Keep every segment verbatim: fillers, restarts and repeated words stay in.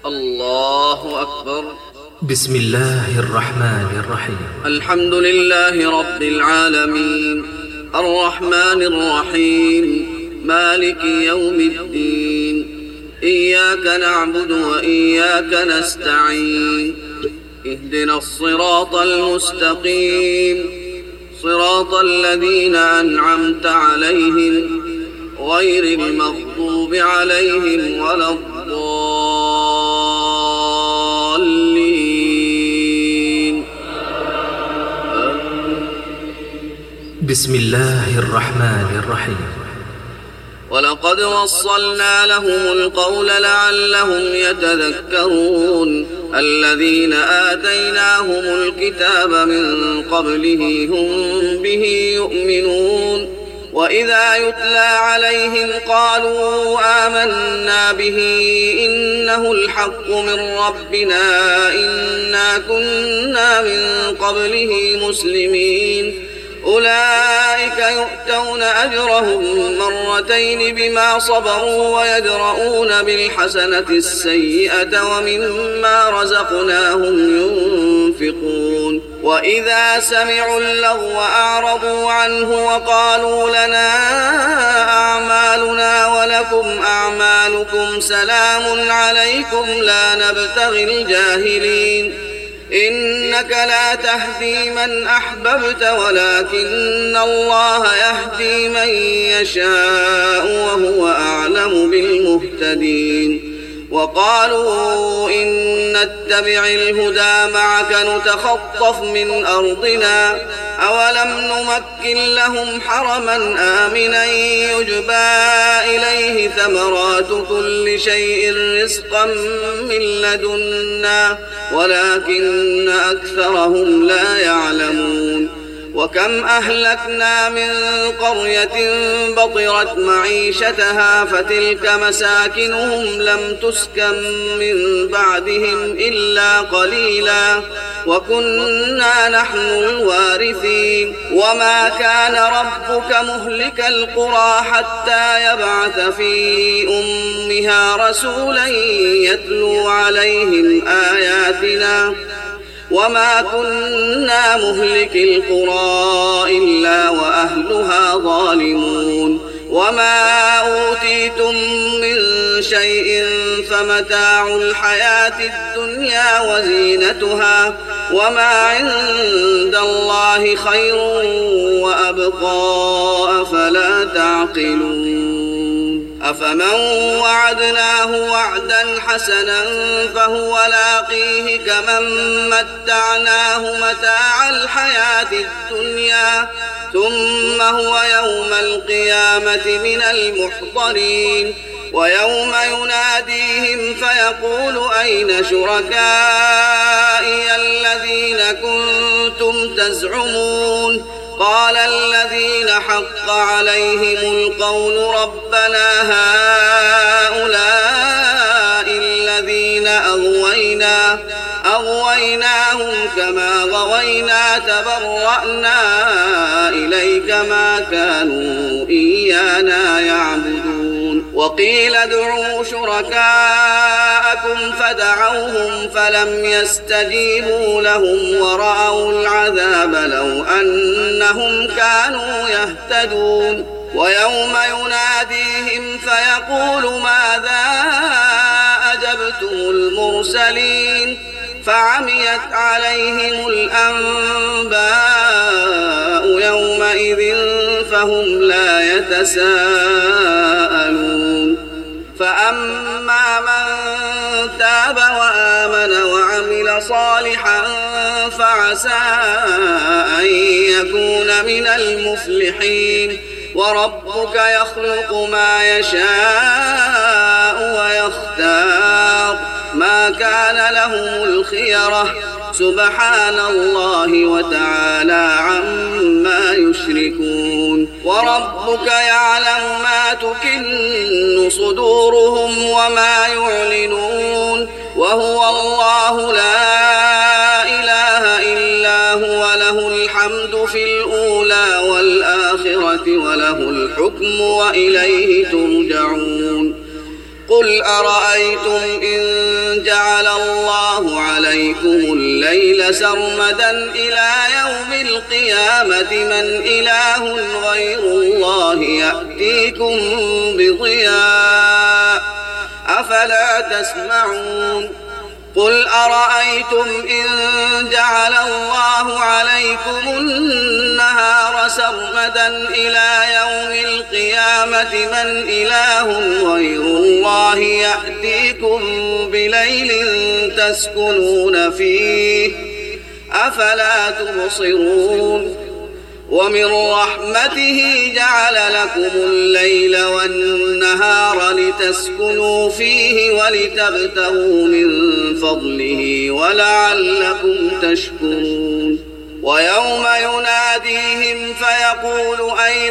الله أكبر. بسم الله الرحمن الرحيم. الحمد لله رب العالمين، الرحمن الرحيم، مالك يوم الدين، إياك نعبد وإياك نستعين، اهدنا الصراط المستقيم، صراط الذين أنعمت عليهم غير المغضوب عليهم ولا الضالين. بسم الله الرحمن الرحيم. ولقد وصلنا لهم القول لعلهم يتذكرون. الذين آتيناهم الكتاب من قبله هم به يؤمنون. وإذا يتلى عليهم قالوا آمنا به إنه الحق من ربنا إنا كنا من قبله مسلمين. أولئك يؤتون أجرهم مرتين بما صبروا ويدرؤون بالحسنة السيئة ومما رزقناهم ينفقون. وإذا سمعوا اللغو أعرضوا عنه وقالوا لنا أعمالنا ولكم أعمالكم سلام عليكم لا نبتغي الجاهلين. إنك لا تهدي من أحببت ولكن الله يهدي من يشاء وهو أعلم بالمهتدين. وقالوا إن نتبع الهدى معك نتخطف من أرضنا أولم نمكن لهم حرما آمنا يجبى إليه ثمرات كل شيء رزقا من لدنا ولكن أكثرهم لا يعلمون. وكم أهلكنا من قرية بطرت معيشتها فتلك مساكنهم لم تسكن من بعدهم إلا قليلا وكنا نحن الوارثين. وما كان ربك مهلك القرى حتى يبعث في أمها رسولا يتلو عليهم آياتنا وما كنا مهلك القرى إلا وأهلها ظالمون. وما أوتيتم من شيء فمتاع الحياة الدنيا وزينتها وما عند الله خير وأبقى أفلا تعقلون. أفمن وعدناه وعدا حسنا فهو لاقيه كمن متعناه متاع الحياة الدنيا ثم هو يوم القيامة من المحضرين. ويوم يناديهم فيقول أين شركائي الذين كنتم تزعمون قال الذين حق عليهم القول ربنا هؤلاء الذين أغوينا أغويناهم كما غوينا تبرأنا إليك ما كانوا إيانا يعبدون. وقيل ادعوا شركاءكم فدعوهم فلم يستجيبوا لهم ورأوا العذاب لو أنهم كانوا يهتدون. ويوم يناديهم فيقول ماذا أجبتم المرسلين فعميت عليهم الأنباء يومئذ فهم لا يتساءلون. فأما من تاب وآمن وعمل صالحا فعسى أن يكون من المفلحين. وربك يخلق ما يشاء ويختار ما كان لهم الخيرة سبحان الله وتعالى عما يشركون. وربك يعلم ما تكن صدورهم وما يعلنون وهو الله لا إله إلا هو له الحمد في الأولى والآخرة وله الحكم وإليه ترجعون. قل أرأيتم إن جعل عليكم الليل سرمدا إلى يوم القيامة من إله غير الله يأتيكم بضياء أفلا تسمعون قل أرأيتم إن جعل الله عليكم النهار سرمدا إلى يوم القيامة من إله غير الله يأتيكم بليل تسكنون فيه أفلا تبصرون ومن رحمته جعل لكم الليل والنهار لتسكنوا فيه ولتبتغوا من فضله ولعلكم تشكرون ويوم يناديهم فيقول أين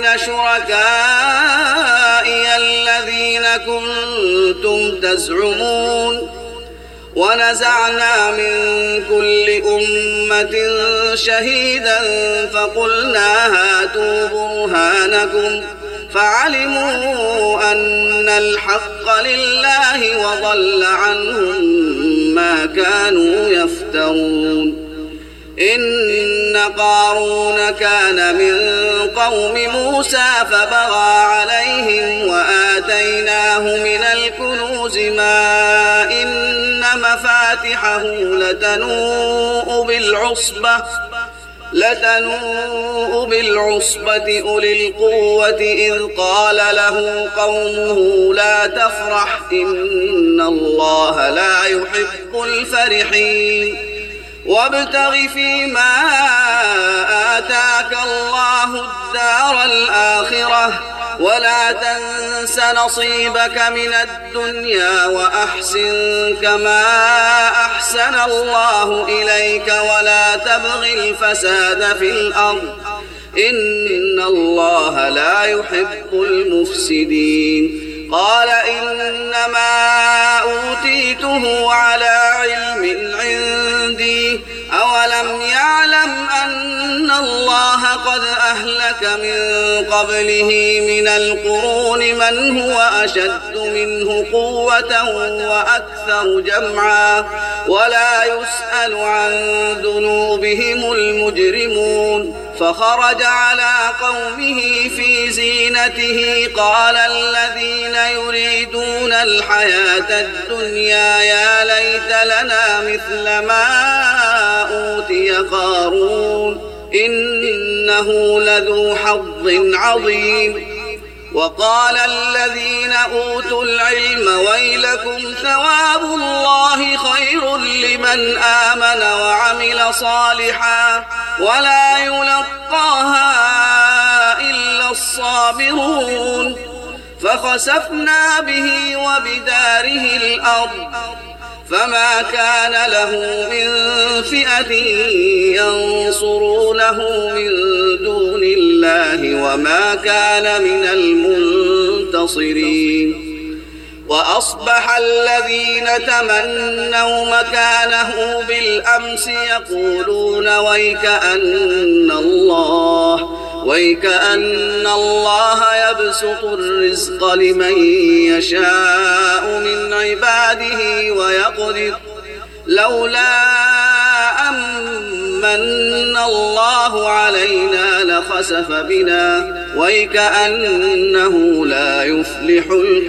شركائي الذين كنتم تزعمون ونزعنا من كل أمة شهيدا فقلنا هاتوا برهانكم فعلموا أن الحق لله وضل عنهم ما كانوا يفترون إن قارون كان من قوم موسى فبغى عليهم وآتيناه من الكنوز ما إن مفاتحه لتنوء بالعصبة لتنوء بالعصبة أولي القوة إذ قال له قومه لا تفرح إن الله لا يحب الفرحين وابتغ فيما آتاك الله الدار الآخرة ولا تنس نصيبك من الدنيا وأحسن كما أحسن الله إليك ولا تبغ الفساد في الأرض إن الله لا يحب المفسدين قال إنما أوتيته على علم عندي أولم يعلم أن الله قد أهلك من قبله من القرون من هو أشد منه قوة وأكثر جمعا ولا يسأل عن ذنوبهم المجرمون فخرج على قومه في زينته قال الذين يريدون الحياة الدنيا يا ليت لنا مثل ما أوتي قارون إنه لذو حظ عظيم وقال الذين أوتوا العلم ويلكم ثواب الله خير لمن آمن وعمل صالحا ولا يلقاها إلا الصابرون فخسفنا به وبداره الأرض فما كان له من فئة ينصرونه من دون الله وما كان من المنتصرين وأصبح الذين تمنوا مكانه بالأمس يقولون ويكأن الله ويكأن الله يبسط الرزق لمن يشاء من عباده ويقدر لولا أمن الله علينا لخسف بنا ويكأنه لا يفلح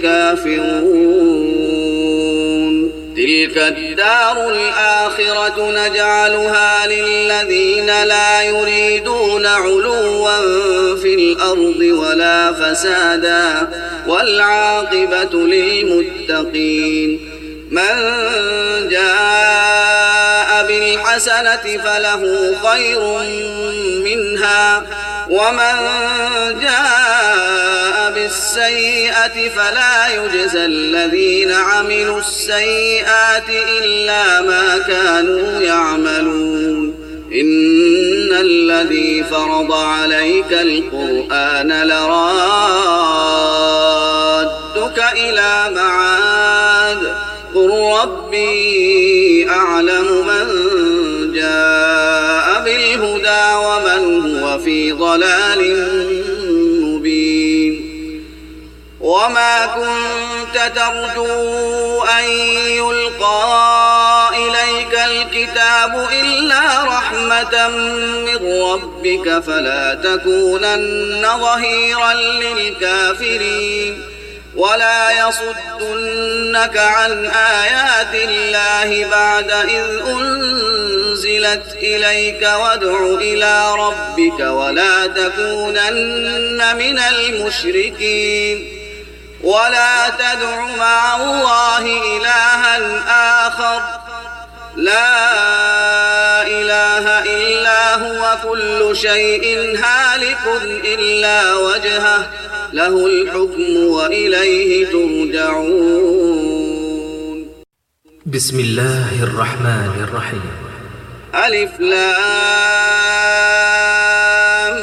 الكافرون تلك الدار الآخرة نجعلها للذين لا يريدون علوا في الأرض ولا فسادا والعاقبة للمتقين من جاء بالحسنة فله خير منها ومن جاء بالسيئة فلا يجزى الذين عملوا السيئات إلا ما كانوا يعملون إن الذي فرض عليك القرآن لرادك إلى معاد قل ربي أعلم من جاء بالهدى ومن هو في ضلال مبين وما كنت ترجو أن يلقى إليك الكتاب الكتاب إلا رحمة من ربك فلا تكونن ظهيرا للكافرين ولا يصدنك عن آيات الله بعد إذ أنزلت إليك وادع إلى ربك ولا تكونن من المشركين ولا تدع مع الله إلها آخر لا إله إلا هو كل شيء هالك إلا وجهه له الحكم وإليه ترجعون. بسم الله الرحمن الرحيم. ألف لام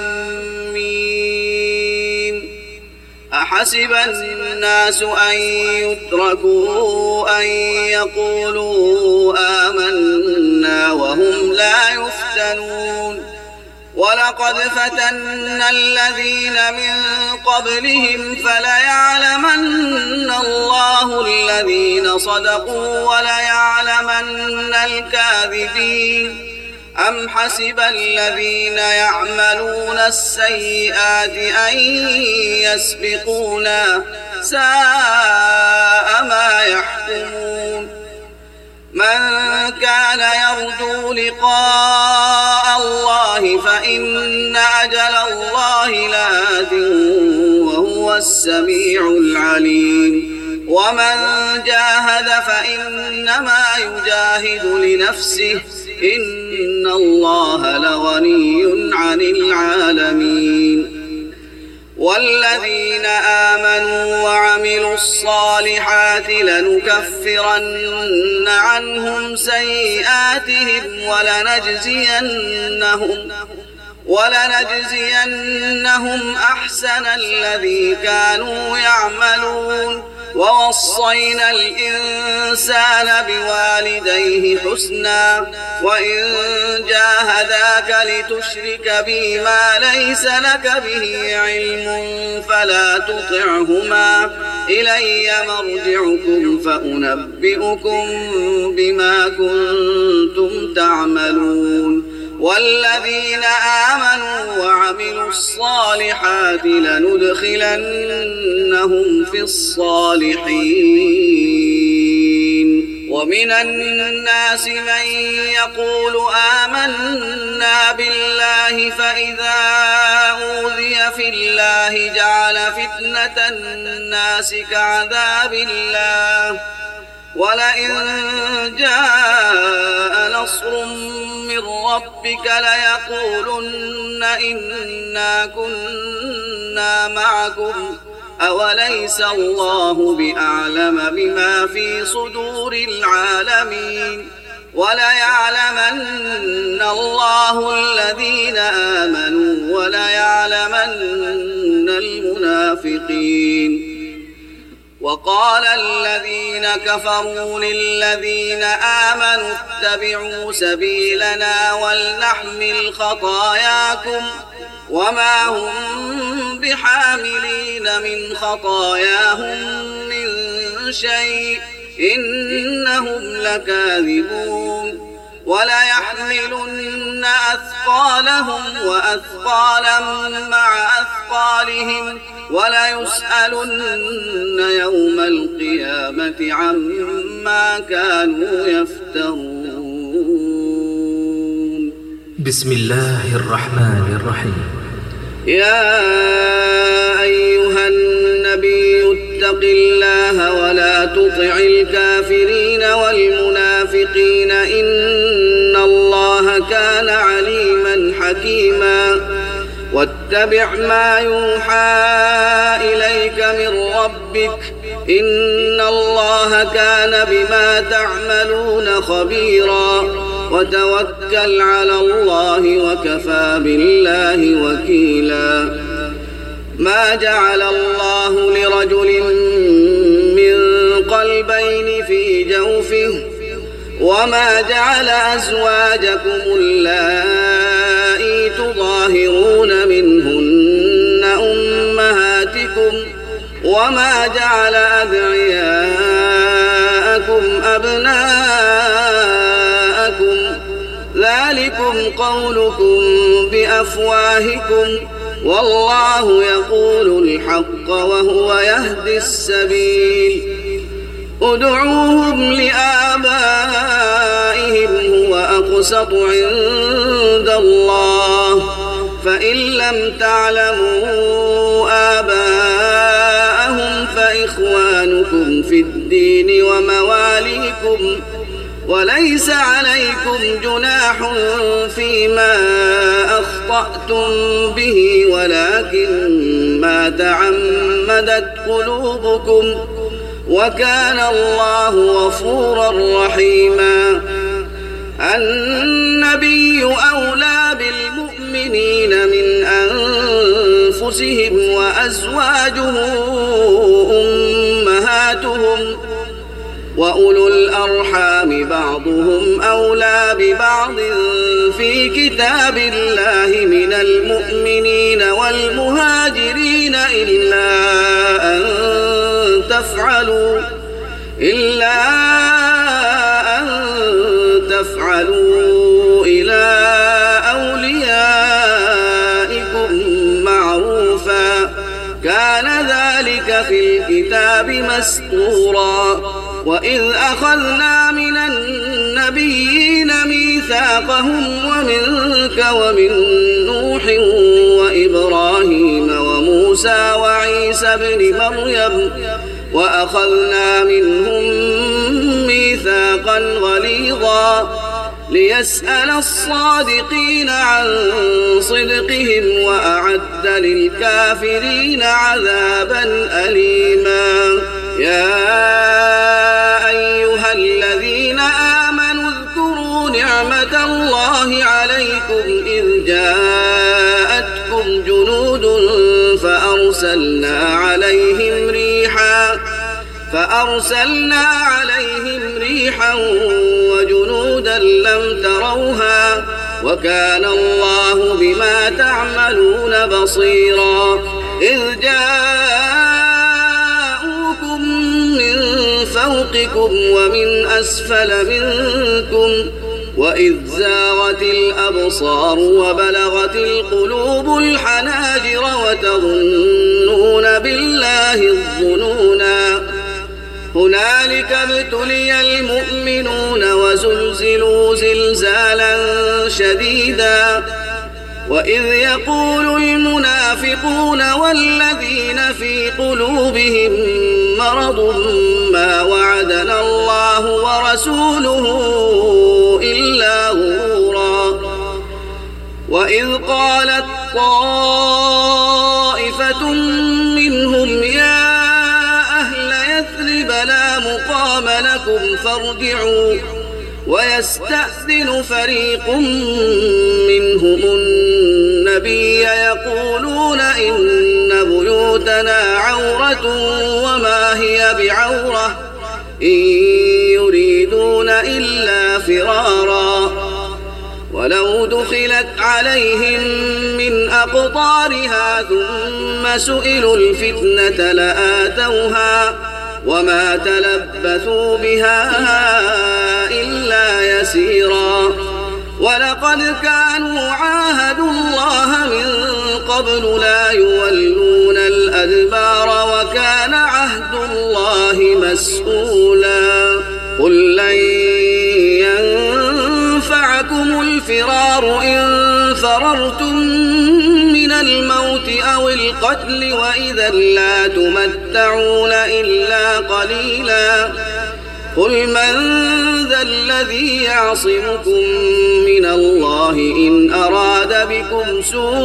ميم. أحسب الناس أن يتركوا أن يقولوا آمنا وهم لا يفتنون ولقد فتنا الذين من قبلهم فليعلمن الله الذين صدقوا وليعلمن الكاذبين. أم حسب الذين يعملون السيئات أن يسبقونا ساء ما يحكمون. من كان يرجو لقاء الله فإن أجل الله لآت وهو السميع العليم. ومن جاهد فإنما يجاهد لنفسه إن الله لغني عن العالمين. والذين آمنوا وعملوا الصالحات لنكفرن عنهم سيئاتهم ولنجزينهم ولنجزينهم أحسن الذي كانوا يعملون. ووصينا الإنسان بوالديه حسنا وإن جاهداك لتشرك بي ما ليس لك به علم فلا تطعهما إلي مرجعكم فأنبئكم بما كنتم تعملون. والذين آمنوا وعملوا الصالحات لندخلنهم في الصالحين. ومن الناس من يقول آمنا بالله فإذا أوذي في الله جعل فتنة الناس كعذاب الله ولئن جاء نصر من ربك ليقولن إنا كنا معكم أوليس الله بأعلم بما في صدور العالمين. وليعلمن الله الذين آمنوا وليعلمن المنافقين. وقال الذين كفروا للذين آمنوا اتبعوا سبيلنا ولنحمل خطاياكم وما هم بحاملين من خطاياهم من شيء إنهم لكاذبون. وليحملن أثقالهم وأثقالا مع أثقالهم وليسألن يوم القيامة عما كانوا يفترون. بسم الله الرحمن الرحيم. يا أيها النبي اتق الله ولا تطع الكافرين والمنافقين إن الله كان عليما حكيما. واتبع ما يوحى إليك من ربك إن الله كان بما تعملون خبيرا. وتوكل على الله وكفى بالله وكيلا. ما جعل الله لرجل من قلبين في جوفه وما جعل أزواجكم اللائي تظاهرون منهن أمهاتكم وما جعل أدعياءكم أبناءكم قولكم بأفواهكم والله يقول الحق وهو يهدي السبيل ادعوهم لآبائهم هو أقسط عند الله فإن لم تعلموا آباءهم فإخوانكم في الدين ومواليكم وليس عليكم جناح فيما أخطأتم به ولكن ما تعمدت قلوبكم وكان الله غفورا رحيما النبي أولى بالمؤمنين من أنفسهم وأزواجه أمهاتهم وأولو الأرحام بعضهم أولى ببعض في كتاب الله من المؤمنين والمهاجرين إلا أن تفعلوا إلا أن تفعلوا إلى أوليائكم معروفا كان ذلك في الكتاب مسطورا وإذ أخذنا من النبيين ميثاقهم ومنك ومن نوح وإبراهيم وموسى وعيسى بن مريم وأخذنا منهم ميثاقا غليظا ليسأل الصادقين عن صدقهم وأعد للكافرين عذابا أليما يا أيها الذين آمنوا اذكروا نعمة الله عليكم إذ جاءتكم جنود فأرسلنا عليهم ريحا فأرسلنا عليهم ريحا وجنودا لم تروها وكان الله بما تعملون بصيرا إذ جاءوكم من فوقكم ومن أسفل منكم وإذ زاغت الأبصار وبلغت القلوب الحناجر وتظنون بالله الظنونا هنالك ابتلي المؤمنون وزلزلوا زلزالا شديدا وإذ يقول المنافقون والذين في قلوبهم مرض ما وعدنا الله ورسوله إلا غرورا وإذ قالت طائفة منهم يا أهل يثرب لا مقام لكم فارجعوا ويستأذن فريق منهم النبي يقولون إن بيوتنا عورة وما هي بعورة إن يريدون إلا فرارا ولو دخلت عليهم من أقطارها ثم سئلوا الفتنة لآتوها وما تلبثوا بها إلا يسيرا ولقد كانوا عاهدوا الله من قبل لا يولون الأدبار وكان عهد الله مسؤولا قل لن ينفعكم الفرار إن فررتم من الموت أو القتل وإذا لا تمتعون إلا قليلا قل من ذا الذي يعصمكم من الله إن أراد بكم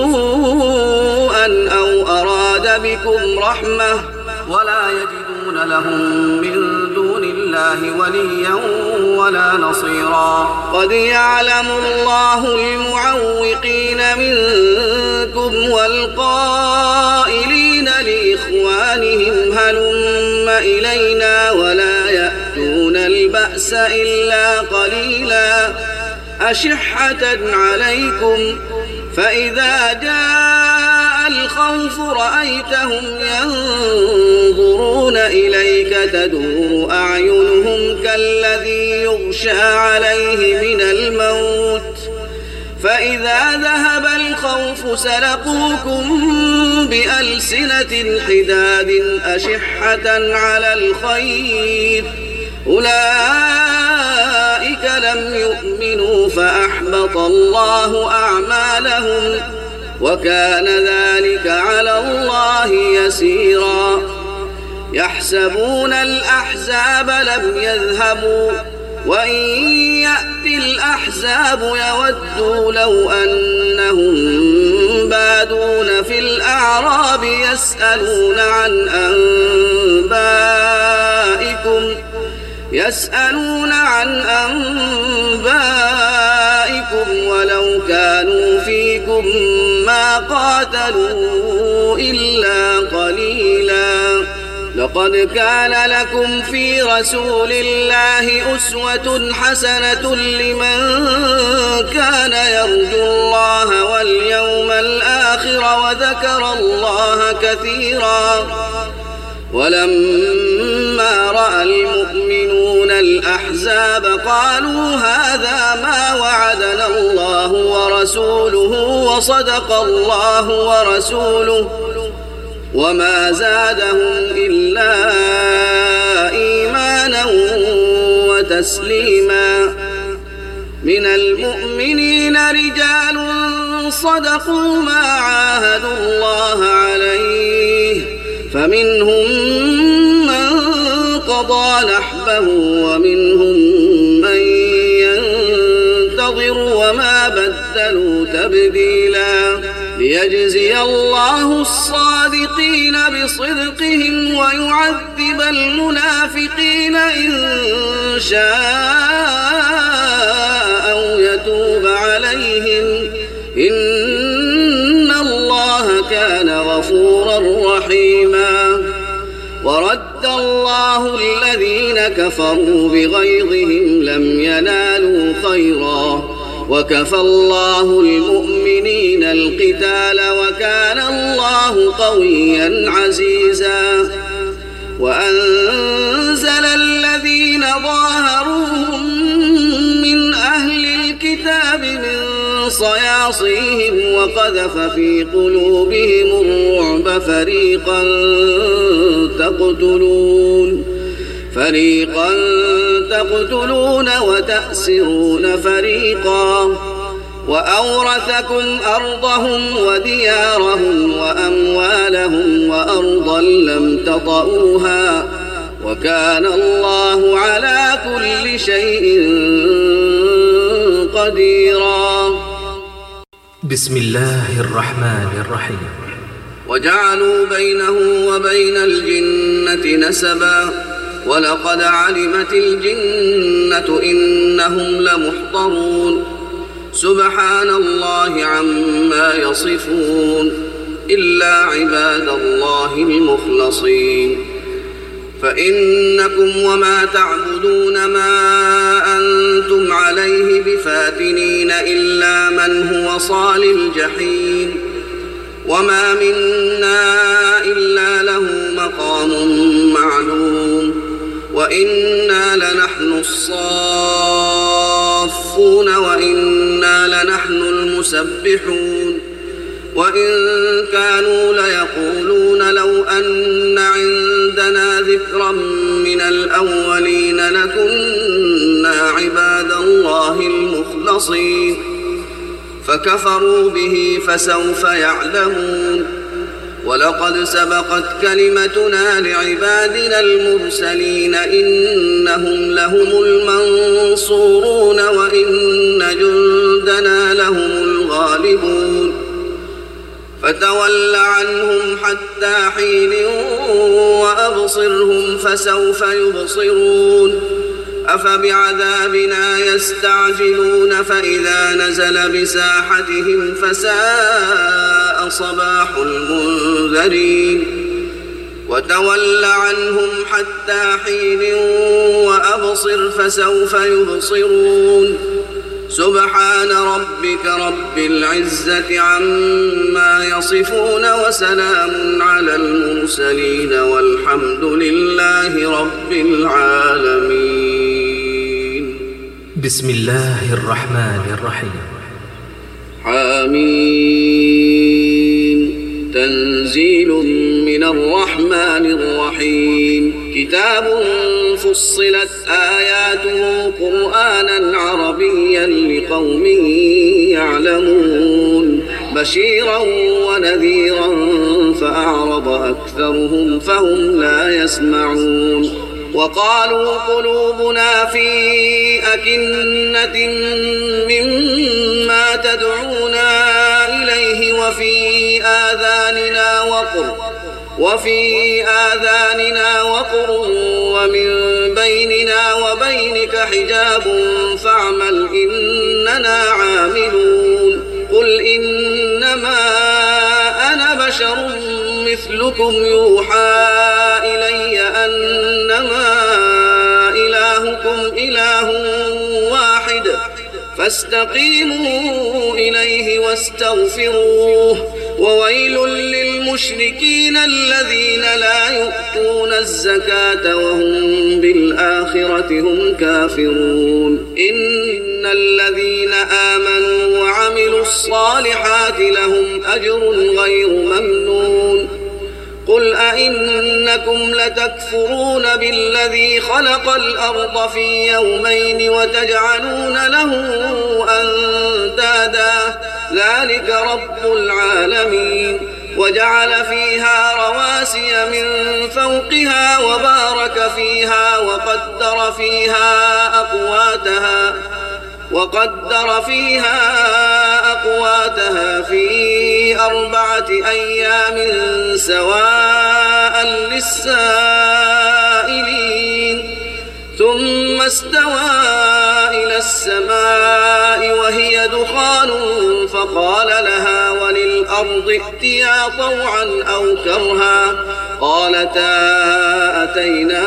سوءا أو أراد بكم رحمة ولا يجدون لهم من دون الله وليا ولا نصيرا قد يعلم الله المعوقين منكم والقائلين لإخوانهم هلم إلينا ولا يأتون البأس إلا قليلا أشحة عليكم فإذا جاء الخوف رأيتهم ينظرون إليك تدور أعينهم كالذي يغشى عليه من الموت فإذا ذهب الخوف سلقوكم بألسنة حداد أشحة على الخير أولئك لم يؤمنوا فأحبط الله أعمالهم وكان ذلك على الله يسيرا يحسبون الأحزاب لم يذهبوا وإن يأتي الأحزاب يودوا لو أنهم بادون في الأعراب يسألون عن أنبائكم يسألون عن أنبائكم ولو كانوا فيكم ما قاتلوا إلا قليلا لقد كان لكم في رسول الله أسوة حسنة لمن كان يرجو الله واليوم الآخر وذكر الله كثيرا ولما رأى المؤمنون الأحزاب قالوا هذا ما وعدنا الله ورسوله وصدق الله ورسوله وما زادهم إلا إيمانا وتسليما من المؤمنين رجال صدقوا ما عاهدوا الله عليه فمنهم من قضى نحبه ومنهم من ينتظر وما بدلوا تبديلا ليجزي الله الصادقين بصدقهم ويعذب المنافقين إن شاء أو يتوب عليهم إن الله كان غفورا رحيما ورد الله الذين كفروا بغيظهم لم ينالوا خيرا وكفى الله المؤمنين القتال وكان الله قويا عزيزا وأنزل الذين ظاهروهم من أهل الكتاب من صياصيهم وقذف في قلوبهم الرعب فريقا تقتلون فريقا تقتلون وتأسرون فريقا وأورثكم أرضهم وديارهم وأموالهم وأرضا لم تطئوها وكان الله على كل شيء قديرا. بسم الله الرحمن الرحيم. وجعلوا بينه وبين الجنة نسبا ولقد علمت الجنة إنهم لمحضرون سبحان الله عما يصفون إلا عباد الله المخلصين فإنكم وما تعبدون ما أنتم عليه بفاتنين إلا من هو صال الجحيم وما منا إلا له مقام معلوم وإنا لنحن الصافون وإنا لنحن المسبحون وإن كانوا ليقولون لو أن عندنا ذكرا من الأولين لكنا عباد الله المخلصين فكفروا به فسوف يعلمون ولقد سبقت كلمتنا لعبادنا المرسلين إنهم لهم المنصورون وإن جندنا لهم الغالبون فتول عنهم حتى حين وأبصرهم فسوف يبصرون أفبعذابنا يستعجلون فإذا نزل بساحتهم فساء صباح المنذرين وتول عنهم حتى حين وأبصر فسوف يبصرون سبحان ربك رب العزة عما يصفون وسلام على المرسلين والحمد لله رب العالمين. بسم الله الرحمن الرحيم. حاميم تنزيل من الرحمن الرحيم كتاب فصلت آياته قرآنا عربيا لقوم يعلمون بشيرا ونذيرا فأعرض أكثرهم فهم لا يسمعون وقالوا قلوبنا في أكنة مما تدعونا إليه وفي آذاننا وقر وفي آذاننا وقر ومن بيننا وبينك حجاب فاعمل إننا عاملون قل إنما أنا بشر مثلكم يوحى إلي أنما إلهكم إله واحد فاستقيموا إليه واستغفروه وويل للمشركين الذين لا يؤتون الزكاة وهم بالآخرة هم كافرون إن الذين آمنوا وعملوا الصالحات لهم أجر غير ممنون قل أئنكم لتكفرون بالذي خلق الأرض في يومين وتجعلون له أندادا ذلك رب العالمين وجعل فيها رواسي من فوقها وبارك فيها وقدر فيها أقواتها وقدر فيها أقواتها في أربعة أيام سواء للسائلين ثم استوى إلى السماء وهي دخان فقال لها وللأرض ائتيا طوعا أو كرها قالتا أتينا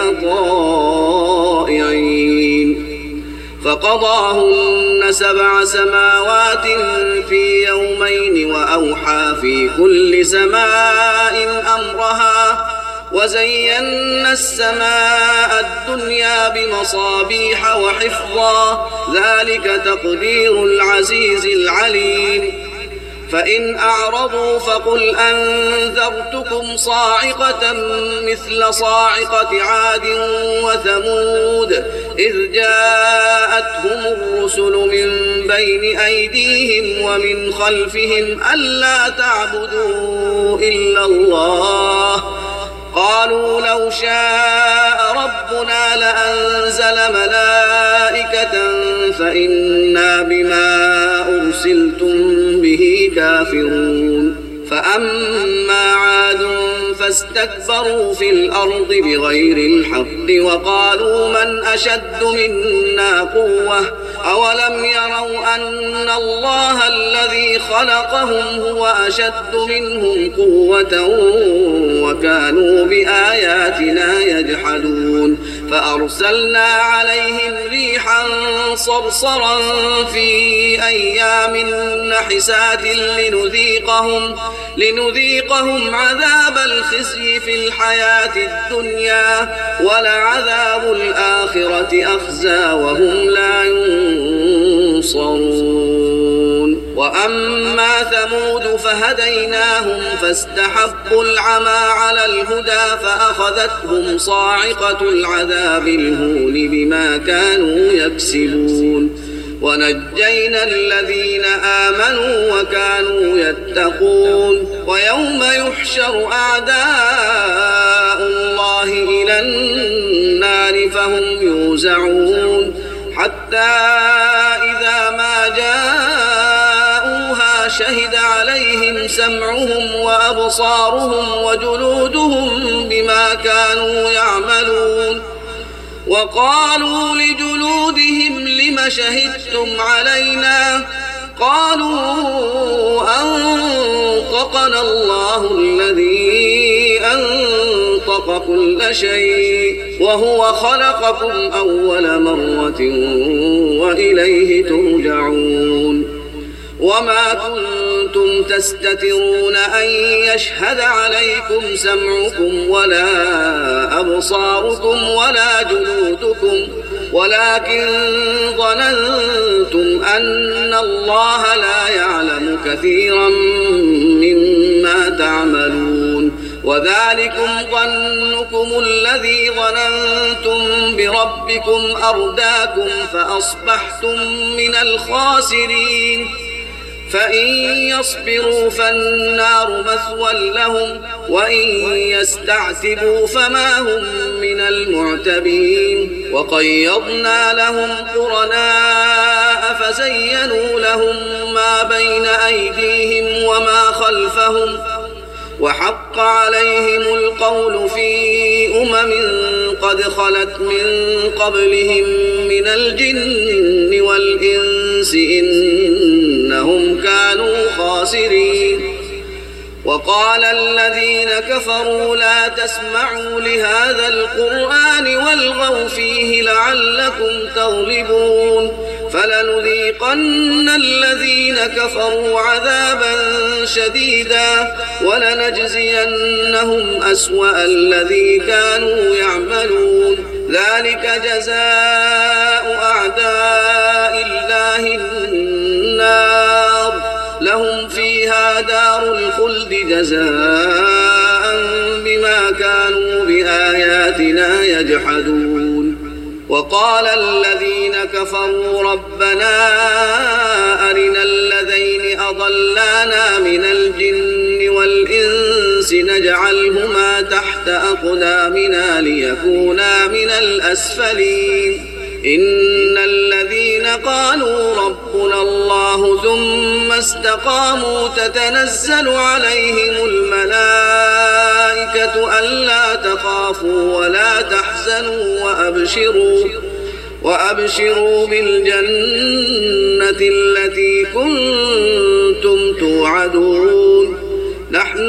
طائعين فقضاهن سبع سماوات في يومين وأوحى في كل سماء أمرها وزينا السماء الدنيا بمصابيح وحفظا ذلك تقدير العزيز العليم فإن أعرضوا فقل أنذرتكم صاعقة مثل صاعقة عاد وثمود إذ جاءتهم الرسل من بين أيديهم ومن خلفهم ألا تعبدوا إلا الله قالوا لو شاء ربنا لأنزل ملائكة فإنا بما أرسلتم به كافرون فأما عاد فاستكبروا في الأرض بغير الحق وقالوا من أشد منا قوة أولم يروا أن الله الذي خلقهم هو أشد منهم قوة وكانوا بآياتنا يجحدون فأرسلنا عليهم ريحا صرصرا في أيام نحسات لنذيقهم, لنذيقهم عذاب الخزي في الحياة الدنيا ولعذاب الآخرة أخزى وهم لا ينصرون وأما ثمود فهديناهم فاستحبوا العمى على الهدى فأخذتهم صاعقة العذاب الهون بما كانوا يكسبون ونجينا الذين آمنوا وكانوا يتقون ويوم يحشر أعداء الله إلى النار فهم يوزعون حتى إذا ما جاءوها شهد عليهم سمعهم وأبصارهم وجلودهم بما كانوا يعملون وقالوا لجلودهم لم شهدتم علينا قالوا أنطقنا الله الذي أنطق كل شيء وهو خلقكم أول مرة وإليه ترجعون وما كنتم تستترون أن يشهد عليكم سمعكم ولا أبصاركم ولا جلودكم ولكن ظننتم أن الله لا يعلم كثيرا مما تعملون. وذلكم ظنكم الذي ظننتم بربكم أرداكم فأصبحتم من الخاسرين. فإن يصبروا فالنار مثوى لهم وإن يستعتبوا فما هم من المعتبين. وقيضنا لهم قرناء فزينوا لهم ما بين أيديهم وما خلفهم وحق عليهم القول في أمم قد خلت من قبلهم من الجن والإنس إنهم كانوا خاسرين. وقال الذين كفروا لا تسمعوا لهذا القرآن والغوا فيه لعلكم تغلبون. فلنذيقن الذين كفروا عذابا شديدا ولنجزينهم أسوأ الذي كانوا يعملون. ذلك جزاء أعداء الله النار لهم فيها دار الخلد جزاء بما كانوا بآياتنا يجحدون. وقال الذين كفروا ربنا أرنا الذين أضلانا من الجن والإنس نجعلهما تحت أقدامنا ليكونا من الأسفلين. إن الذين قالوا ربنا الله ثم استقاموا تتنزل عليهم الملائكة ألا تخافوا ولا تحزنوا وأبشروا, وأبشروا بالجنة التي كنتم توعدون. نحن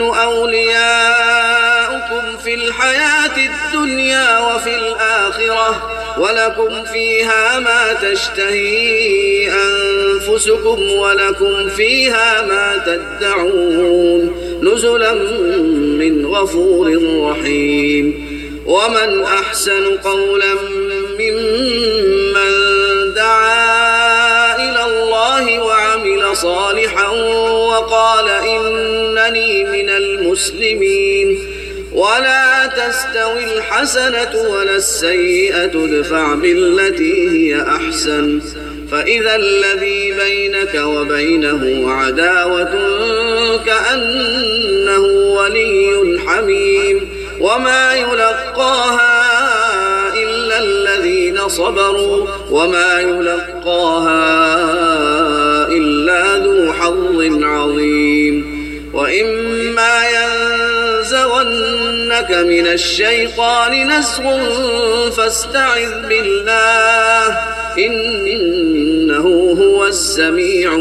أولياؤكم في الحياة الدنيا وفي الآخرة ولكم فيها ما تشتهي أنفسكم ولكم فيها ما تدعون نزلا من غفور رحيم. ومن أحسن قولا ممن دعا إلى الله وعمل صالحا وقال إنني من المسلمين. ولا تستوي الحسنة ولا السيئة ادفع بالتي هي أحسن فإذا الذي بينك وبينه عداوة كأنه ولي حميم. وما يلقاها إلا الذين صبروا وما يلقاها إلا ذو حظ عظيم. وإما ينزغنك من الشيطان نزغ فاستعذ بالله إنه هو السميع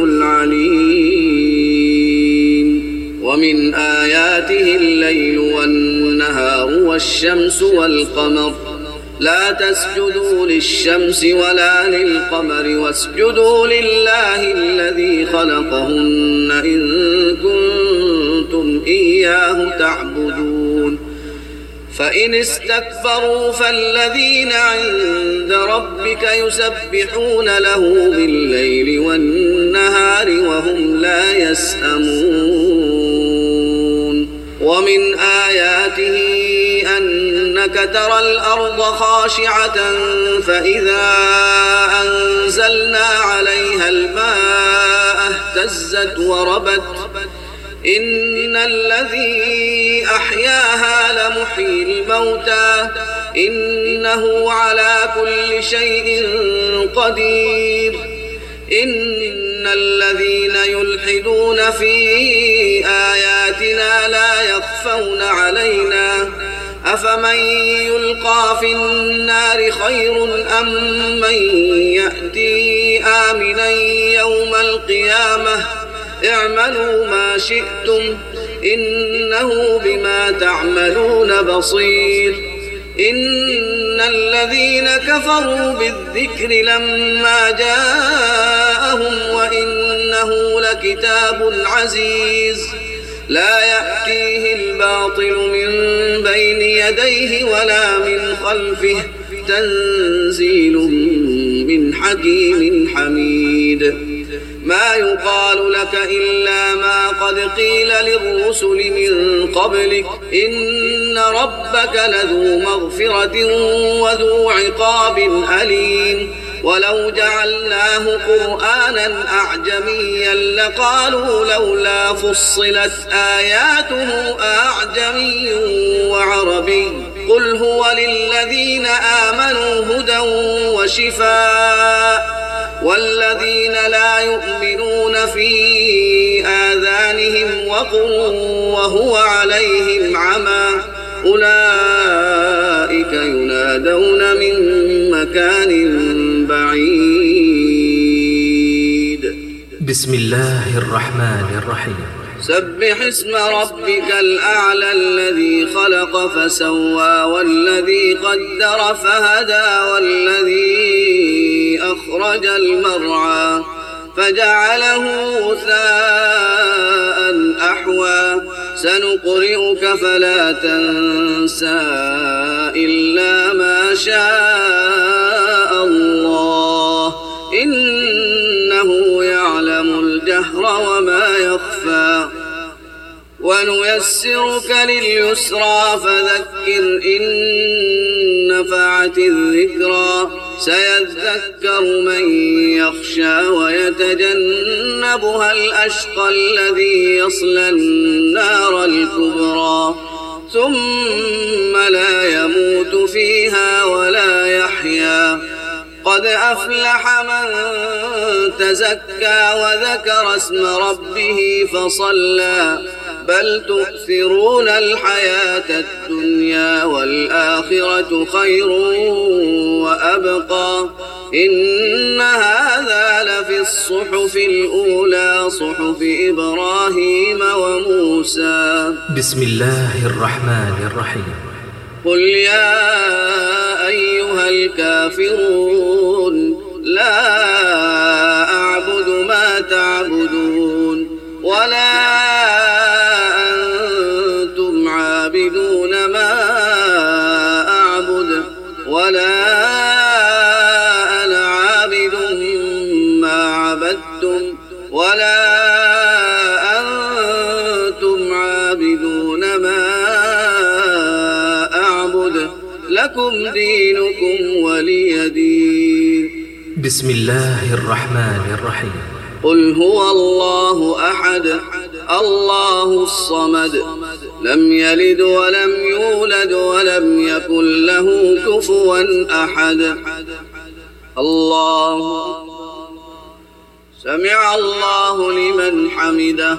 العليم. ومن آياته الليل والنهار والشمس والقمر لا تسجدوا للشمس ولا للقمر واسجدوا لله الذي خلقهن إن كنتم إياه تعبدون. فإن استكبروا فالذين عند ربك يسبحون له بالليل والنهار وهم لا يسأمون. ومن آياته أنك ترى الأرض خاشعة فإذا أنزلنا عليها الماء اهتزت وربت إن الذي أحياها لمحيي الموتى إنه على كل شيء قدير. إن الذين يلحدون في آياتنا لا يخفون علينا أفمن يلقى في النار خير أم من يأتي آمنا يوم القيامة اعملوا ما شئتم إنه بما تعملون بصير. إن الذين كفروا بالذكر لما جاءهم وإنه لكتاب عزيز لا يأتيه الباطل من بين يديه ولا من خلفه تنزيل من حكيم حميد. ما يقال لك إلا ما قد قيل للرسل من قبلك إن ربك لذو مغفرة وذو عقاب أليم ولو جعلناه قرآنا أعجميا لقالوا لولا فصلت آياته أعجمي وعربي قل هو للذين آمنوا هدى وشفاء والذين لا يؤمنون في آذانهم وقر وهو عليهم عمى أولئك ينادون من مكان بعيد. بسم الله الرحمن الرحيم. سبح اسم ربك الأعلى الذي خلق فسوى والذي قدر فهدى والذي أخرج المرعى فجعله غثاء أحوى سنقرئك فلا تنسى إلا ما شاء الله إنه يعلم الجهر وما يخفى ونيسرك لليسرى فذكر إن نفعت الذكرى سيذكر من يخشى ويتجنبها الأشقى الذي يصلى النار الكبرى ثم لا يموت فيها ولا يحيا قد أفلح من تزكى وذكر اسم ربه فصلى بل تؤثرون الحياة الدنيا والآخرة خير وأبقى إن هذا لفي الصحف الأولى صحف إبراهيم وموسى. بسم الله الرحمن الرحيم. قل يا أيها الكافرون لا أعبد ما تعبدون ولا أنتم عابدون ما أعبد ولا أنا عابد ما عبدتم ولا أنتم عابدون ما أعبد لكم دينكم ولي دين. بسم الله الرحمن الرحيم. قل هو الله أحد الله الصمد لم يلد ولم يولد ولم يكن له كفوا أحد. الله سمع الله لمن حمده.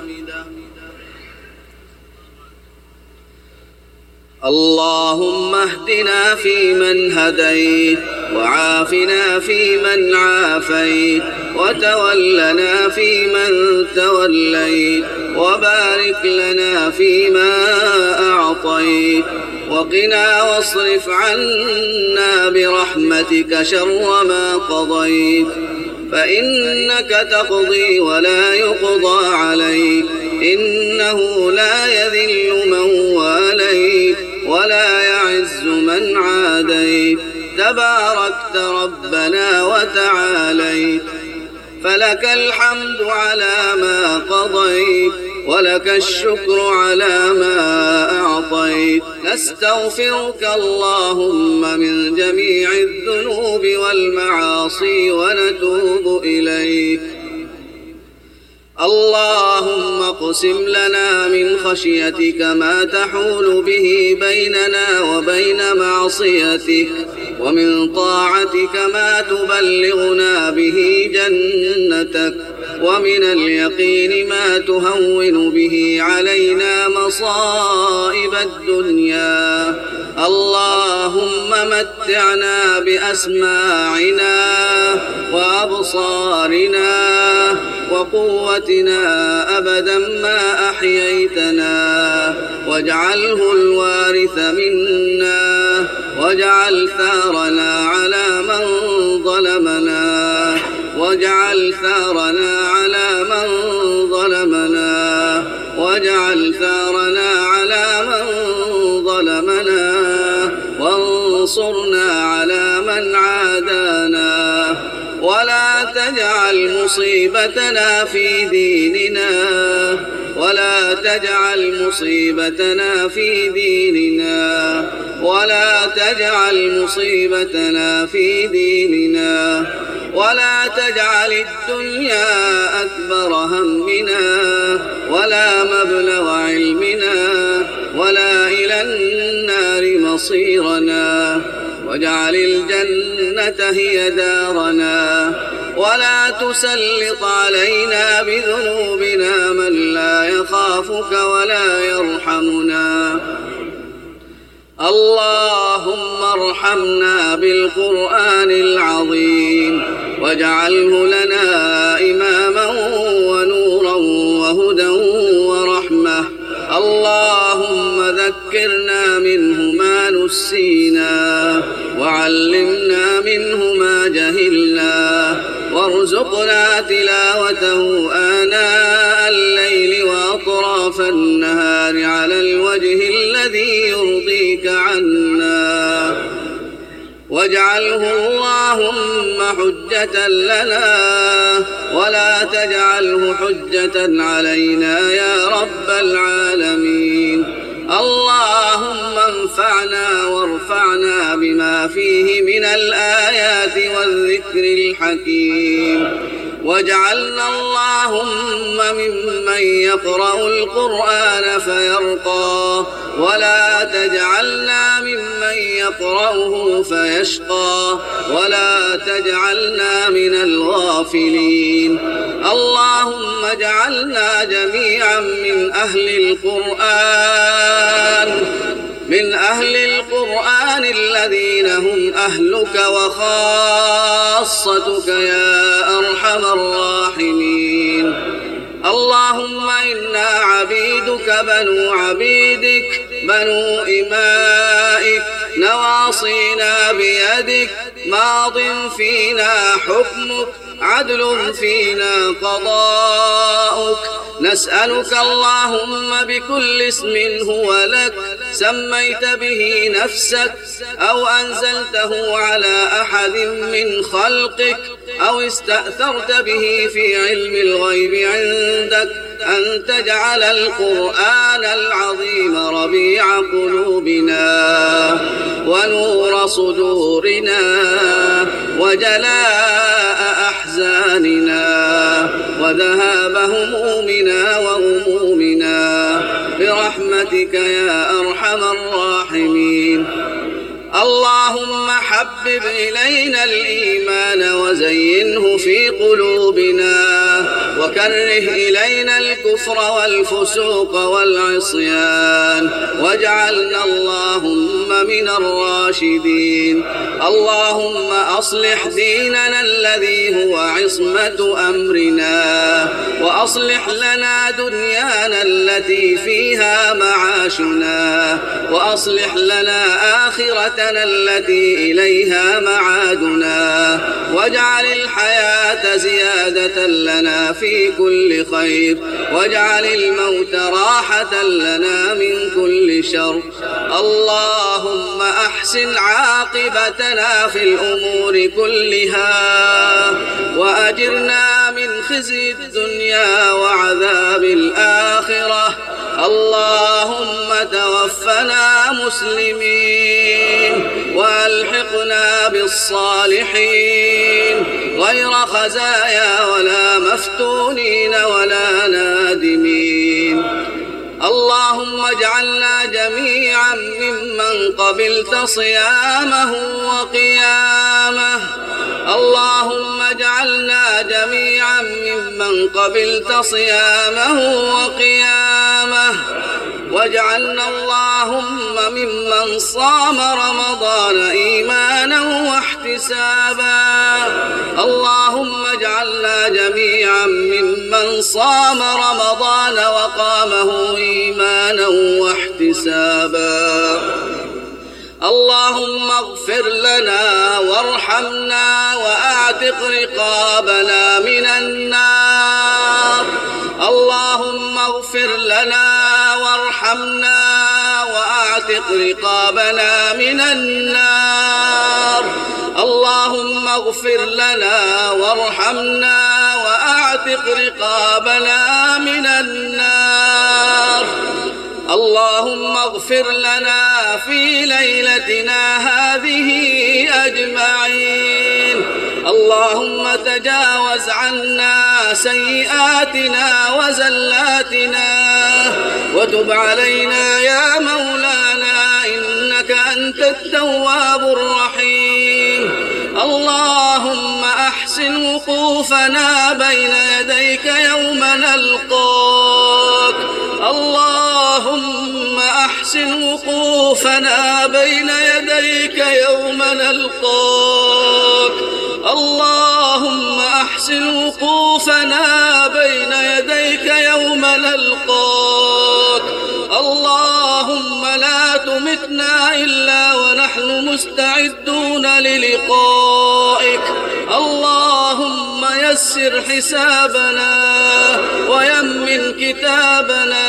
اللهم اهدنا فيمن هديت وعافنا فيمن عافيت وتولنا فيمن توليت وبارك لنا فيما أعطيت وقنا واصرف عنا برحمتك شر ما قضيت فإنك تقضي ولا يقضى عليك إنه لا يذل من واليت ولا يعز من عاديت تباركت ربنا وتعاليت فلك الحمد على ما قضيت ولك الشكر على ما أعطيت نستغفرك اللهم من جميع الذنوب والمعاصي ونتوب إليك. اللهم اقسم لنا من خشيتك ما تحول به بيننا وبين معصيتك ومن طاعتك ما تبلغنا به جنتك ومن اليقين ما تهون به علينا مصائب الدنيا. اللهم متعنا بأسماعنا وأبصارنا وقوتنا أبدا ما أحييتنا واجعله الوارث منا واجعل ثارنا على من ظلمنا واجعل ثارنا على من ظلمنا واجعل ثارنا على من ظلمنا وانصرنا على من عادانا ولا تجعل مصيبتنا في ديننا ولا تجعل مصيبتنا في ديننا ولا تجعل مصيبتنا في ديننا ولا تجعل الدنيا أكبر همنا ولا مبلغ علمنا ولا إلى النار مصيرنا واجعل الجنة هي دارنا ولا تسلط علينا بذنوبنا من لا يخافك ولا يرحمنا. اللهم ارحمنا بالقرآن العظيم واجعله لنا إماما ونورا وهدى ورحمة. اللهم ذكرنا منه ما نسينا وعلمنا منه ما جهلنا وارزقنا تلاوته آناء الليل وأطراف النهار على الوجه الذي يرضيك عنا واجعله اللهم حجة لنا ولا تجعله حجة علينا يا رب العالمين. اللهم انفعنا وارفعنا بما فيه من الآيات والذكر الحكيم واجعلنا اللهم ممن يقرأ القرآن فيرقى ولا تجعلنا ممن يقرأه فيشقى ولا تجعلنا من الغافلين. اللهم اجعلنا جميعا من أهل القرآن من أهل القرآن الذين هم أهلك وخاصتك يا أرحم الراحمين. اللهم إنا عبيدك بنو عبيدك بنو إمائك نواصينا بيدك ماض فينا حكمك عدل فينا قضاؤك. نسألك اللهم بكل اسم هو لك سميت به نفسك أو أنزلته على أحد من خلقك أو استأثرت به في علم الغيب عندك أن تجعل القرآن العظيم ربيع قلوبنا ونور صدورنا وجلاء أحزاننا وذهاب همومنا وغمومنا برحمتك يا أرحم الراحمين. اللهم حبب إلينا الإيمان وزينه في قلوبنا وكره إلينا الكفر والفسوق والعصيان واجعلنا اللهم من الراشدين. اللهم أصلح ديننا الذي هو عصمة أمرنا وأصلح لنا دنيانا التي فيها معاشنا وأصلح لنا آخرتنا التي إليها معادنا واجعل الحياة زيادة لنا في كل خير واجعل الموت راحة لنا من كل شر. اللهم أحسن عاقبتنا في الأمور كلها وأجرنا من خزي الدنيا وعذاب الآخرة. اللهم توفنا مسلمين وألحقنا بالصالحين غير خزايا ولا مفتونين ولا نادمين. اللهم اجعلنا جميعا ممن قبلت صيامه وقيامه. اللهم اجعلنا جميعا ممن قبلت صيامه وقيامه واجعلنا اللهم ممن صام رمضان إيمانا واحتسابا. اللهم اجعلنا جميعا ممن صام رمضان وقامه إيمانا واحتسابا. اللهم اغفر لنا وارحمنا وأعتق رقابنا من النار. اللهم اغفر لنا وارحمنا وأعتق وأعتق رقابنا من النار. اللهم اغفر لنا وارحمنا وأعتق رقابنا من النار. اللهم اغفر لنا في ليلتنا هذه أجمعين. اللهم تجاوز عنا سيئاتنا وزلاتنا وتب علينا يا مولانا إنك أنت التواب الرحيم. اللهم أحسن وقوفنا بين يديك يوم نلقاك. اللهم أحسن وقوفنا بين يديك يوم نلقاك. اللهم أحسن وقوفنا بين يديك يوم نلقاك. اللهم لا تمتنا إلا ونحن مستعدون للقائك. اللهم يسر حسابنا ويمن كتابنا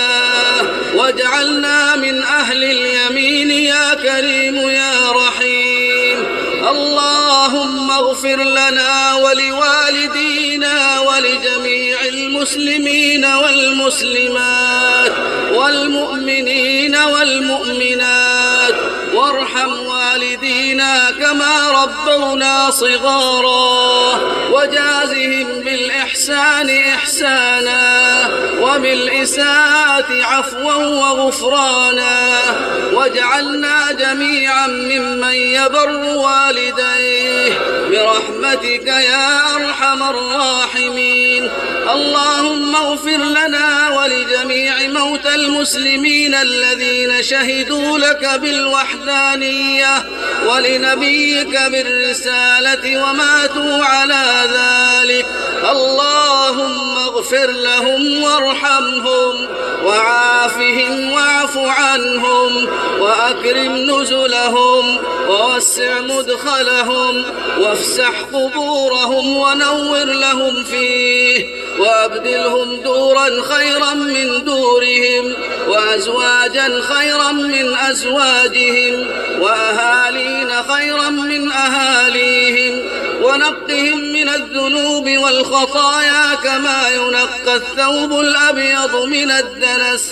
واجعلنا من أهل اليمين يا كريم يا رحيم. اللهم اغفر لنا ولوالدينا ولجميع المسلمين والمسلمات والمؤمنين والمؤمنات وارحم والدينا كما ربونا صغارا وجازهم بالإحسان إحسانا وبالإساءة عفوا وغفرانا واجعلنا جميعا ممن يبر والديه برحمتك يا أرحم الراحمين. اللهم اغفر لنا ولجميع موتى المسلمين الذين شهدوا لك بالوحدانية ولنبيك بالرسالة وماتوا على ذلك. اللهم اغفر لهم وارحمهم وعافهم واعف عنهم وأكرم نزلهم ووسع مدخلهم وافسح قبورهم ونور لهم فيه وأبدلهم دورا خيرا من دورهم وأزواجا خيرا من أزواجهم وأهالين خيرا من أهاليهم ونقهم من الذنوب والخطايا كما ينقى الثوب الأبيض من الدنس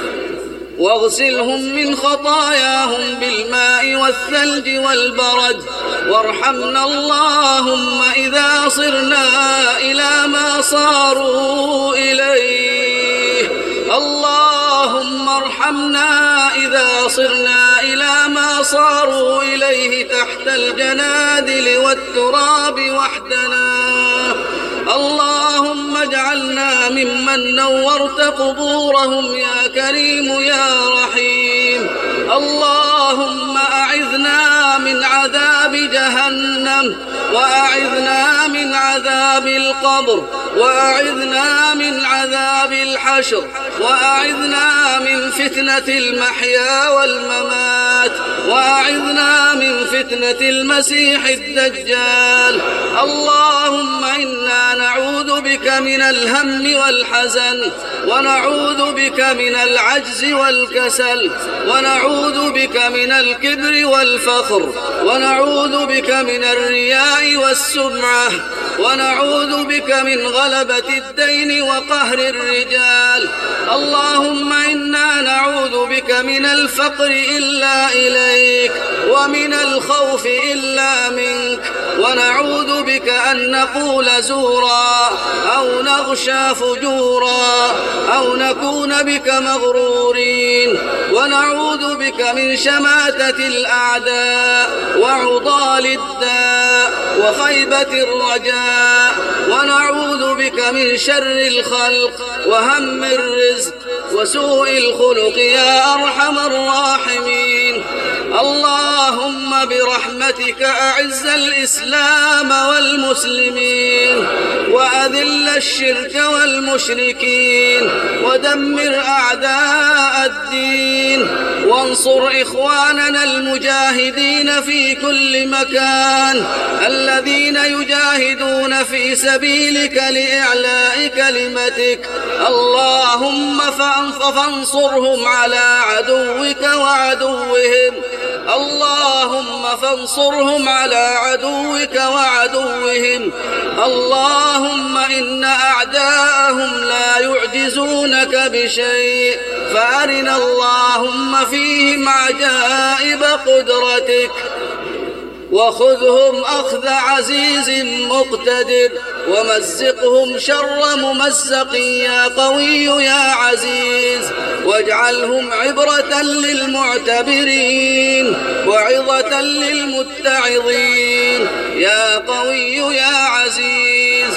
واغسلهم من خطاياهم بالماء والثلج والبرد. وارحمنا اللهم إذا صرنا إلى ما صاروا إليه. اللهم ارحمنا إذا صرنا إلى ما صاروا إليه تحت الجنادل والتراب وحدنا. اللهم اجعلنا ممن نورت قبورهم يا كريم يا رحيم. اللهم أعذنا من عذاب جهنم وأعذنا من عذاب القبر وأعذنا من عذاب الحشر وأعذنا من فتنة المحيا والممات وأعذنا من فتنة المسيح الدجال. اللهم إنا نعوذ بك من الهم والحزن ونعوذ بك من العجز والكسل ونعوذ بك من الكبر والفخر ونعوذ بك من الرياء والسمعة ونعوذ بك من غلبة الدين وقهر الرجال. اللهم إنا نعوذ بك من الفقر إلا إليك ومن الخوف إلا منك ونعوذ بك أن نقول زورا أو نغشى فجورا أو نكون بك مغرورين ونعوذ بك من شماتة الأعداء وعضال الداء وخيبة الرجاء ونعوذ بك من شر الخلق وهم الرزق وسوء الخلق يا أرحم الراحمين. اللهم برحمتك أعز الإسلام والمسلمين وأذل الشرك والمشركين ودمر أعداء الدين وانصر إخواننا المجاهدين في كل مكان الذين يجاهدون في سبيلك لإعلاء كلمتك. اللهم فانصرهم على عدوك وعدوهم. اللهم فانصرهم على عدوك وعدوهم. اللهم إن أعداءهم لا يعجزونك بشيء، فأرنا اللهم فيهم عجائب قدرتك، وخذهم أخذ عزيز مقتدر، ومزقهم شر ممزق يا قوي يا عزيز، واجعلهم عبرة للمعتبرين وعظة للمتعظين يا قوي يا عزيز.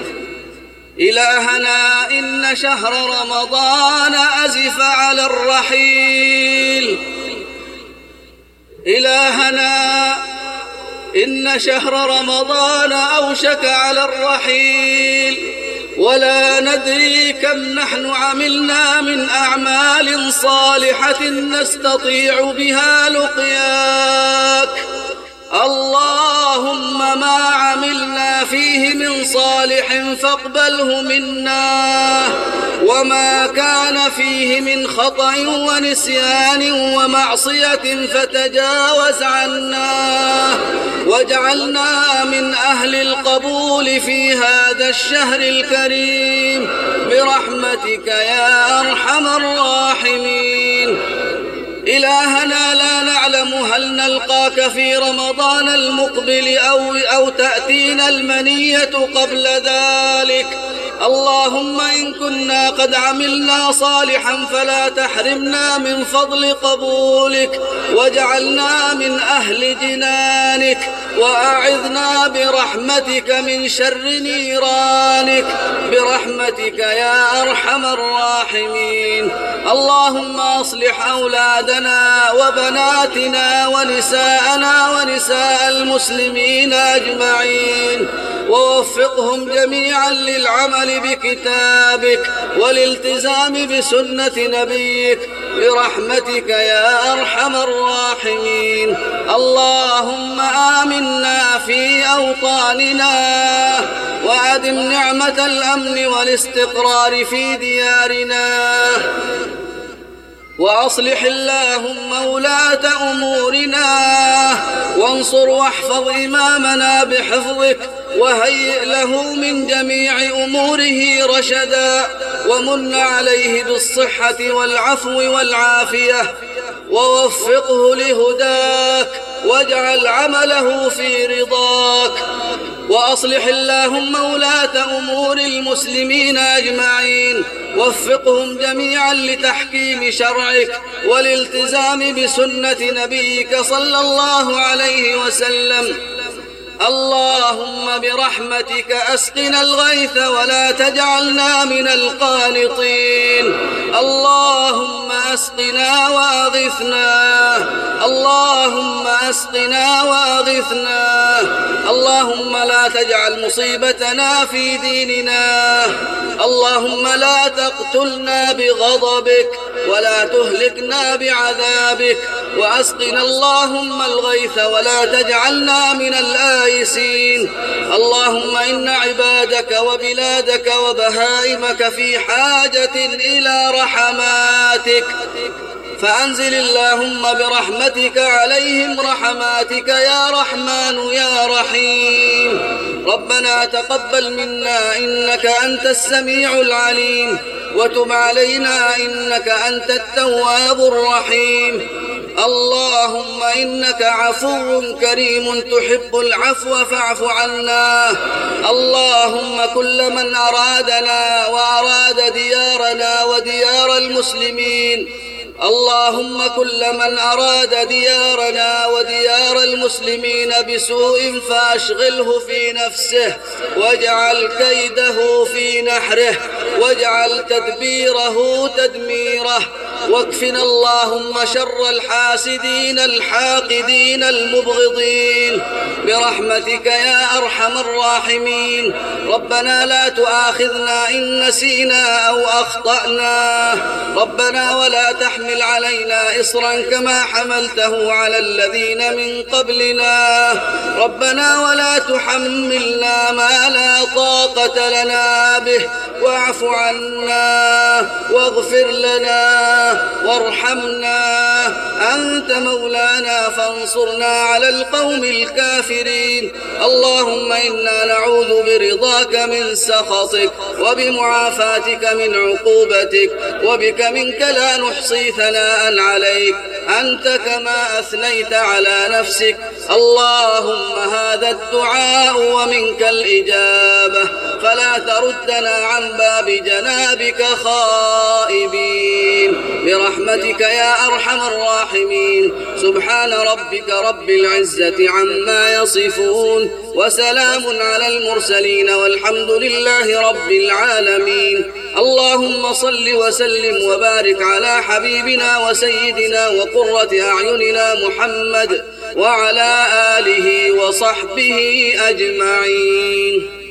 إلهنا إن شهر رمضان أزف على الرحيل. إلهنا إن شهر رمضان أوشك على الرحيل، ولا ندري كم نحن عملنا من أعمال صالحة نستطيع بها لقياك. اللهم ما عملنا فيه من صالح فاقبله منا، وما كان فيه من خطأ ونسيان ومعصية فتجاوز عنا، واجعلنا من أهل القبول في هذا الشهر الكريم برحمتك يا أرحم الراحمين. إلهنا لا نعلم هل نلقاك في رمضان المقبل أو, أو تأتينا المنية قبل ذلك. اللهم إن كنا قد عملنا صالحا فلا تحرمنا من فضل قبولك، واجعلنا من أهل جنانك، وأعذنا برحمتك من شر نيرانك برحمتك يا أرحم الراحمين. اللهم أصلح أولادنا وبناتنا ونساءنا ونساء المسلمين أجمعين، ووفقهم جميعا للعمل بكتابك والالتزام بسنة نبيك برحمتك يا أرحم الراحمين. اللهم آمنا في أوطاننا، وأدم نعمة الأمن والاستقرار في ديارنا، وأصلح اللهم ولاة أمورنا، وانصر واحفظ إمامنا بحفظك، وهيئ له من جميع أموره رشدا، ومن عليه بالصحة والعفو والعافية، ووفقه لهداك، واجعل عمله في رضاك. وأصلح اللهم ولاة أمور المسلمين أجمعين، وفقهم جميعا لتحكيم شرعك والالتزام بسنة نبيك صلى الله عليه وسلم. اللهم برحمتك أسقنا الغيث ولا تجعلنا من القانطين. اللهم أسقنا وأغثنا، اللهم أسقنا وأغثنا. اللهم لا تجعل مصيبتنا في ديننا، اللهم لا تقتلنا بغضبك ولا تهلكنا بعذابك، وأسقنا اللهم الغيث ولا تجعلنا من الآيسين. اللهم إن عبادك وبلادك وبهائمك في حاجة إلى رحماتك، فأنزل اللهم برحمتك عليهم رحماتك يا رحمن يا رحيم. ربنا تقبل منا إنك أنت السميع العليم، وتب علينا إنك أنت التواب الرحيم. اللهم إنك عفو كريم تحب العفو فاعف عنا. اللهم كل من أرادنا وأراد ديارنا وديار المسلمين، اللهم كل من أراد ديارنا وديار المسلمين بسوء فأشغله في نفسه، واجعل كيده في نحره، واجعل تدبيره تدميره، واكفنا اللهم شر الحاسدين الحاقدين المبغضين برحمتك يا أرحم الراحمين. ربنا لا تؤاخذنا إن نسينا أو أخطأنا، ربنا ولا تحمل علينا إصرا كما حملته على الذين من قبلنا، ربنا ولا تحملنا ما لا طاقة لنا به، واعف عنا واغفر لنا وارحمنا، أنت مولانا فانصرنا على القوم الكافرين. اللهم إنا نعوذ برضاك من سخطك وبمعافاتك من عقوبتك، وبك منك لا نحصي ثناء عليك، أنت كما أثنيت على نفسك. اللهم هذا الدعاء ومنك الإجابة، فلا تردنا عن باب جنابك خائبين برحمتك يا أرحم الراحمين. سبحان ربك رب العزة عما يصفون، وسلام على المرسلين، والحمد لله رب العالمين. اللهم صل وسلم وبارك على حبيبنا وسيدنا وقرة أعيننا محمد وعلى آله وصحبه أجمعين.